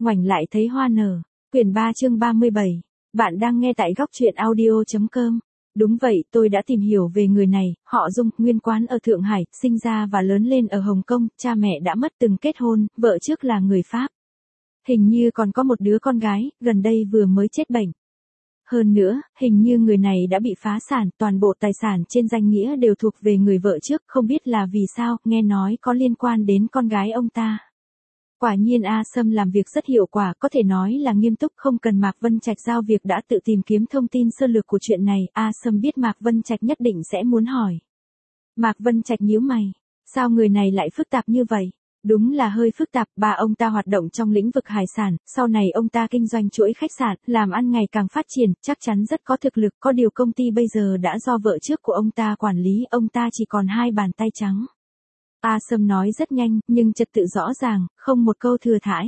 Ngoảnh lại thấy hoa nở. Quyển 3 chương 37. Bạn đang nghe tại góc truyện audio.com. Đúng vậy, tôi đã tìm hiểu về người này, họ Dung, nguyên quán ở Thượng Hải, sinh ra và lớn lên ở Hồng Kông, cha mẹ đã mất từng kết hôn, vợ trước là người Pháp. Hình như còn có một đứa con gái, gần đây vừa mới chết bệnh. Hơn nữa, hình như người này đã bị phá sản, toàn bộ tài sản trên danh nghĩa đều thuộc về người vợ trước, không biết là vì sao, nghe nói có liên quan đến con gái ông ta. Quả nhiên A Sâm làm việc rất hiệu quả, có thể nói là nghiêm túc, không cần Mạc Vân Trạch giao việc đã tự tìm kiếm thông tin sơ lược của chuyện này, A Sâm biết Mạc Vân Trạch nhất định sẽ muốn hỏi. Mạc Vân Trạch nhíu mày, sao người này lại phức tạp như vậy? Đúng là hơi phức tạp, bà ông ta hoạt động trong lĩnh vực hải sản, sau này ông ta kinh doanh chuỗi khách sạn, làm ăn ngày càng phát triển, chắc chắn rất có thực lực, có điều công ty bây giờ đã do vợ trước của ông ta quản lý, ông ta chỉ còn hai bàn tay trắng. A Sâm nói rất nhanh, nhưng trật tự rõ ràng, không một câu thừa thãi.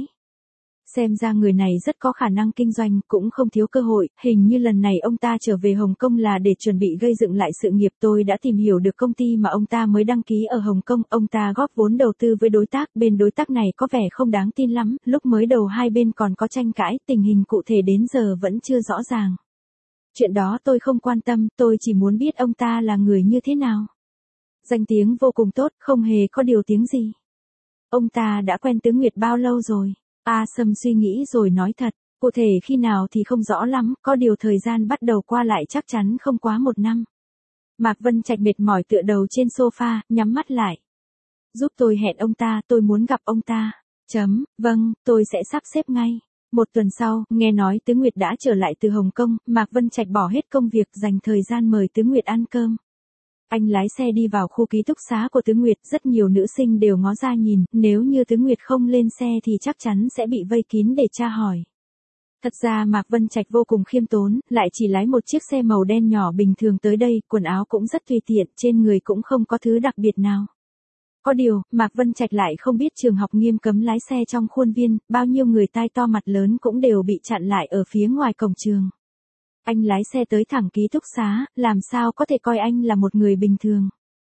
Xem ra người này rất có khả năng kinh doanh, cũng không thiếu cơ hội, hình như lần này ông ta trở về Hồng Kông là để chuẩn bị gây dựng lại sự nghiệp. Tôi đã tìm hiểu được công ty mà ông ta mới đăng ký ở Hồng Kông, ông ta góp vốn đầu tư với đối tác, bên đối tác này có vẻ không đáng tin lắm, lúc mới đầu hai bên còn có tranh cãi, tình hình cụ thể đến giờ vẫn chưa rõ ràng. Chuyện đó tôi không quan tâm, tôi chỉ muốn biết ông ta là người như thế nào. Danh tiếng vô cùng tốt, không hề có điều tiếng gì. Ông ta đã quen Tứ Nguyệt bao lâu rồi? A Sâm suy nghĩ rồi nói thật, cụ thể khi nào thì không rõ lắm, có điều thời gian bắt đầu qua lại chắc chắn không quá 1 năm. Mạc Vân Trạch mệt mỏi tựa đầu trên sofa, nhắm mắt lại. Giúp tôi hẹn ông ta, tôi muốn gặp ông ta. Vâng, tôi sẽ sắp xếp ngay. 1 tuần sau, nghe nói Tứ Nguyệt đã trở lại từ Hồng Kông, Mạc Vân Trạch bỏ hết công việc dành thời gian mời Tứ Nguyệt ăn cơm. Anh lái xe đi vào khu ký túc xá của Tứ Nguyệt, rất nhiều nữ sinh đều ngó ra nhìn, nếu như Tứ Nguyệt không lên xe thì chắc chắn sẽ bị vây kín để tra hỏi. Thật ra Mạc Vân Trạch vô cùng khiêm tốn, lại chỉ lái một chiếc xe màu đen nhỏ bình thường tới đây, quần áo cũng rất tùy tiện, trên người cũng không có thứ đặc biệt nào. Có điều, Mạc Vân Trạch lại không biết trường học nghiêm cấm lái xe trong khuôn viên, bao nhiêu người tai to mặt lớn cũng đều bị chặn lại ở phía ngoài cổng trường. Anh lái xe tới thẳng ký túc xá, làm sao có thể coi anh là một người bình thường.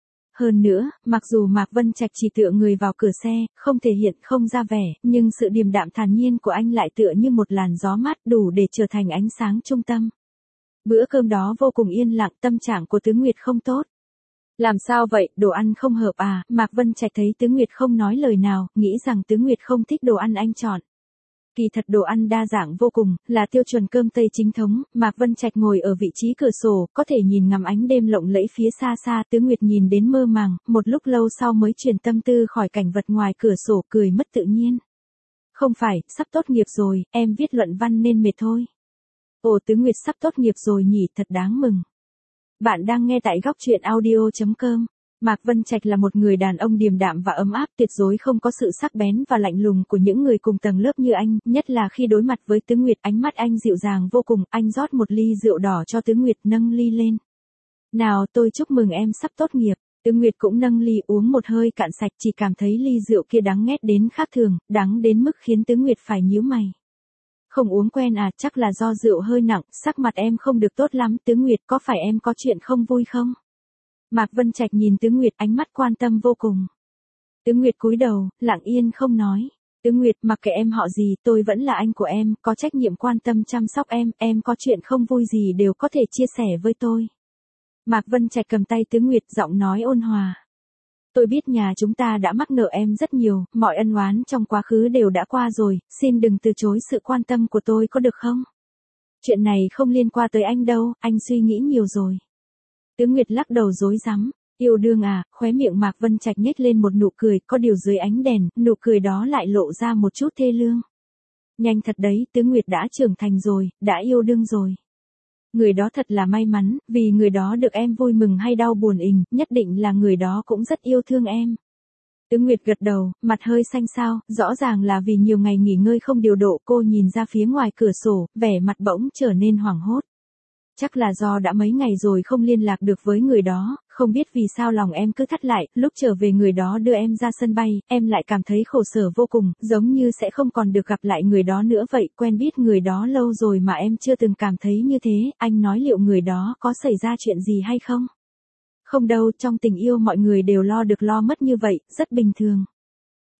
Hơn nữa, mặc dù Mạc Vân Trạch chỉ tựa người vào cửa xe, không thể hiện không ra vẻ, nhưng sự điềm đạm thản nhiên của anh lại tựa như một làn gió mát đủ để trở thành ánh sáng trung tâm. Bữa cơm đó vô cùng yên lặng, tâm trạng của Tứ Nguyệt không tốt. Làm sao vậy, đồ ăn không hợp à? Mạc Vân Trạch thấy Tứ Nguyệt không nói lời nào, nghĩ rằng Tứ Nguyệt không thích đồ ăn anh chọn. Kỳ thật đồ ăn đa dạng vô cùng, là tiêu chuẩn cơm Tây chính thống. Mạc Vân Trạch ngồi ở vị trí cửa sổ, có thể nhìn ngắm ánh đêm lộng lẫy phía xa xa. Tứ Nguyệt nhìn đến mơ màng, một lúc lâu sau mới chuyển tâm tư khỏi cảnh vật ngoài cửa sổ, cười mất tự nhiên. Không phải, sắp tốt nghiệp rồi, em viết luận văn nên mệt thôi. Ồ, Tứ Nguyệt sắp tốt nghiệp rồi nhỉ, thật đáng mừng. Bạn đang nghe tại góc truyện audio.com. Mạc Vân Trạch là một người đàn ông điềm đạm và ấm áp, tuyệt đối không có sự sắc bén và lạnh lùng của những người cùng tầng lớp như anh, nhất là khi đối mặt với Tứ Nguyệt, ánh mắt anh dịu dàng vô cùng, anh rót một ly rượu đỏ cho Tứ Nguyệt, nâng ly lên. Nào, tôi chúc mừng em sắp tốt nghiệp. Tứ Nguyệt cũng nâng ly uống một hơi cạn sạch, chỉ cảm thấy ly rượu kia đắng nghét đến khác thường, đắng đến mức khiến Tứ Nguyệt phải nhíu mày. Không uống quen à, chắc là do rượu hơi nặng, sắc mặt em không được tốt lắm. Tứ Nguyệt, có phải em có chuyện không vui không? Mạc Vân Trạch nhìn Tứ Nguyệt, ánh mắt quan tâm vô cùng. Tứ Nguyệt cúi đầu, lặng yên không nói. Tứ Nguyệt, mặc kệ em họ gì, tôi vẫn là anh của em, có trách nhiệm quan tâm chăm sóc em có chuyện không vui gì đều có thể chia sẻ với tôi. Mạc Vân Trạch cầm tay Tứ Nguyệt, giọng nói ôn hòa. Tôi biết nhà chúng ta đã mắc nợ em rất nhiều, mọi ân oán trong quá khứ đều đã qua rồi, xin đừng từ chối sự quan tâm của tôi có được không? Chuyện này không liên quan tới anh đâu, anh suy nghĩ nhiều rồi. Tứ Nguyệt lắc đầu rối rắm, yêu đương à, khóe miệng Mạc Vân Trạch nhếch lên một nụ cười, có điều dưới ánh đèn, nụ cười đó lại lộ ra một chút thê lương. Nhanh thật đấy, Tứ Nguyệt đã trưởng thành rồi, đã yêu đương rồi. Người đó thật là may mắn, vì người đó được em vui mừng hay đau buồn nhất định là người đó cũng rất yêu thương em. Tứ Nguyệt gật đầu, mặt hơi xanh xao, rõ ràng là vì nhiều ngày nghỉ ngơi không điều độ, cô nhìn ra phía ngoài cửa sổ, vẻ mặt bỗng trở nên hoảng hốt. Chắc là do đã mấy ngày rồi không liên lạc được với người đó, không biết vì sao lòng em cứ thắt lại, lúc trở về người đó đưa em ra sân bay, em lại cảm thấy khổ sở vô cùng, giống như sẽ không còn được gặp lại người đó nữa vậy, quen biết người đó lâu rồi mà em chưa từng cảm thấy như thế, anh nói liệu người đó có xảy ra chuyện gì hay không? Không đâu, trong tình yêu mọi người đều lo được lo mất như vậy, rất bình thường.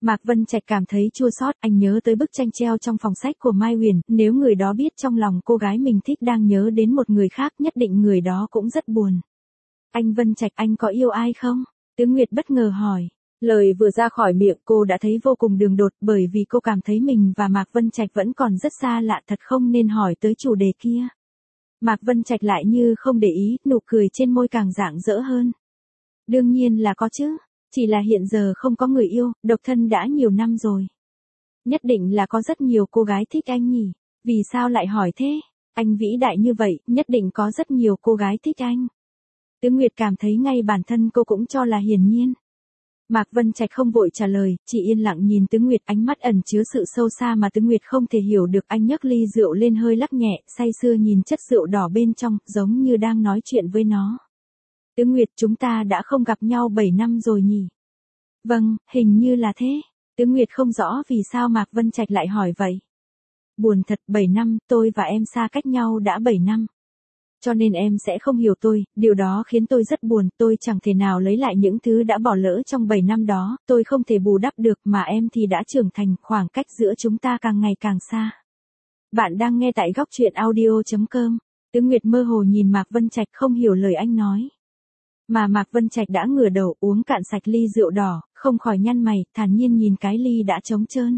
Mạc Vân Trạch cảm thấy chua xót, anh nhớ tới bức tranh treo trong phòng sách của Mai Huyền, nếu người đó biết trong lòng cô gái mình thích đang nhớ đến một người khác, nhất định người đó cũng rất buồn. Anh Vân Trạch, anh có yêu ai không? Tứ Nguyệt bất ngờ hỏi. Lời vừa ra khỏi miệng cô đã thấy vô cùng đường đột, bởi vì cô cảm thấy mình và Mạc Vân Trạch vẫn còn rất xa lạ, thật không nên hỏi tới chủ đề kia. Mạc Vân Trạch lại như không để ý, nụ cười trên môi càng rạng rỡ hơn. Đương nhiên là có chứ, chỉ là hiện giờ không có người yêu, độc thân đã nhiều năm rồi. Nhất định là có rất nhiều cô gái thích anh nhỉ, vì sao lại hỏi thế? Anh vĩ đại như vậy, nhất định có rất nhiều cô gái thích anh. Tứ Nguyệt cảm thấy ngay bản thân cô cũng cho là hiển nhiên. Mạc Vân Trạch không vội trả lời, chỉ yên lặng nhìn Tứ Nguyệt, ánh mắt ẩn chứa sự sâu xa mà Tứ Nguyệt không thể hiểu được. Anh nhấc ly rượu lên hơi lắc nhẹ, say sưa nhìn chất rượu đỏ bên trong, giống như đang nói chuyện với nó. Tứ Nguyệt, chúng ta đã không gặp nhau 7 năm rồi nhỉ? Vâng, hình như là thế. Tứ Nguyệt không rõ vì sao Mạc Vân Trạch lại hỏi vậy. Buồn thật, 7 năm, tôi và em xa cách nhau đã 7 năm. Cho nên em sẽ không hiểu tôi, điều đó khiến tôi rất buồn, tôi chẳng thể nào lấy lại những thứ đã bỏ lỡ trong 7 năm đó, tôi không thể bù đắp được mà em thì đã trưởng thành, khoảng cách giữa chúng ta càng ngày càng xa. Bạn đang nghe tại góc truyện audio.com. Tứ Nguyệt mơ hồ nhìn Mạc Vân Trạch không hiểu lời anh nói. Mà Mạc Vân Trạch đã ngửa đầu uống cạn sạch ly rượu đỏ, không khỏi nhăn mày, thản nhiên nhìn cái ly đã trống trơn.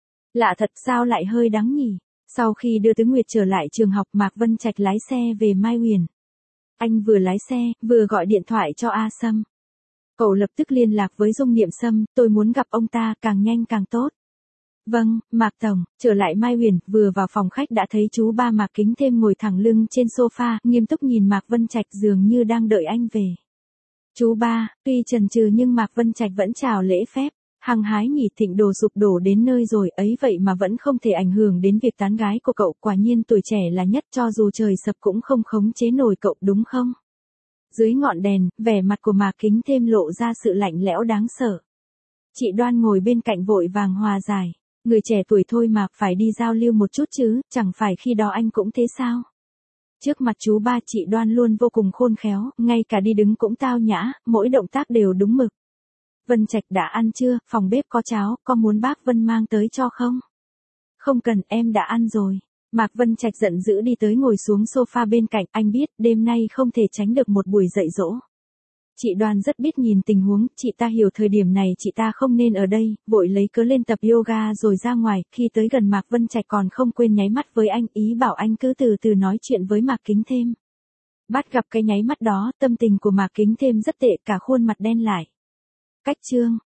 Lạ thật, sao lại hơi đắng nhỉ? Sau khi đưa Tứ Nguyệt trở lại trường học, Mạc Vân Trạch lái xe về Mai Huyền. Anh vừa lái xe, vừa gọi điện thoại cho A Sâm. Cậu lập tức liên lạc với Dung Niệm Sâm, tôi muốn gặp ông ta, càng nhanh càng tốt. Vâng, Mạc Tổng. Trở lại Mai Huyền, vừa vào phòng khách đã thấy chú ba Mạc Kính Thêm ngồi thẳng lưng trên sofa, nghiêm túc nhìn Mạc Vân Trạch dường như đang đợi anh về. Chú ba, tuy chần chừ nhưng Mạc Vân Trạch vẫn chào lễ phép. Hăng hái nhỉ, Thịnh Đồ sụp đổ đến nơi rồi ấy vậy mà vẫn không thể ảnh hưởng đến việc tán gái của cậu, quả nhiên tuổi trẻ là nhất, cho dù trời sập cũng không khống chế nổi cậu đúng không? Dưới ngọn đèn, vẻ mặt của Mạc Kính Thêm lộ ra sự lạnh lẽo đáng sợ. Chị Đoan ngồi bên cạnh vội vàng hòa giải. Người trẻ tuổi thôi mà, phải đi giao lưu một chút chứ, chẳng phải khi đó anh cũng thế sao? Trước mặt chú ba, chị Đoan luôn vô cùng khôn khéo, ngay cả đi đứng cũng tao nhã, mỗi động tác đều đúng mực. Vân Trạch đã ăn chưa, phòng bếp có cháo, có muốn bác Vân mang tới cho không? Không cần, em đã ăn rồi. Mạc Vân Trạch giận dữ đi tới ngồi xuống sofa bên cạnh, anh biết, đêm nay không thể tránh được một buổi dạy dỗ. Chị Đoan rất biết nhìn tình huống, chị ta hiểu thời điểm này chị ta không nên ở đây, vội lấy cớ lên tập yoga rồi ra ngoài, khi tới gần Mạc Vân Trạch còn không quên nháy mắt với anh, ý bảo anh cứ từ từ nói chuyện với Mạc Kính Thêm. Bắt gặp cái nháy mắt đó, tâm tình của Mạc Kính Thêm rất tệ, cả khuôn mặt đen lại. Cách chương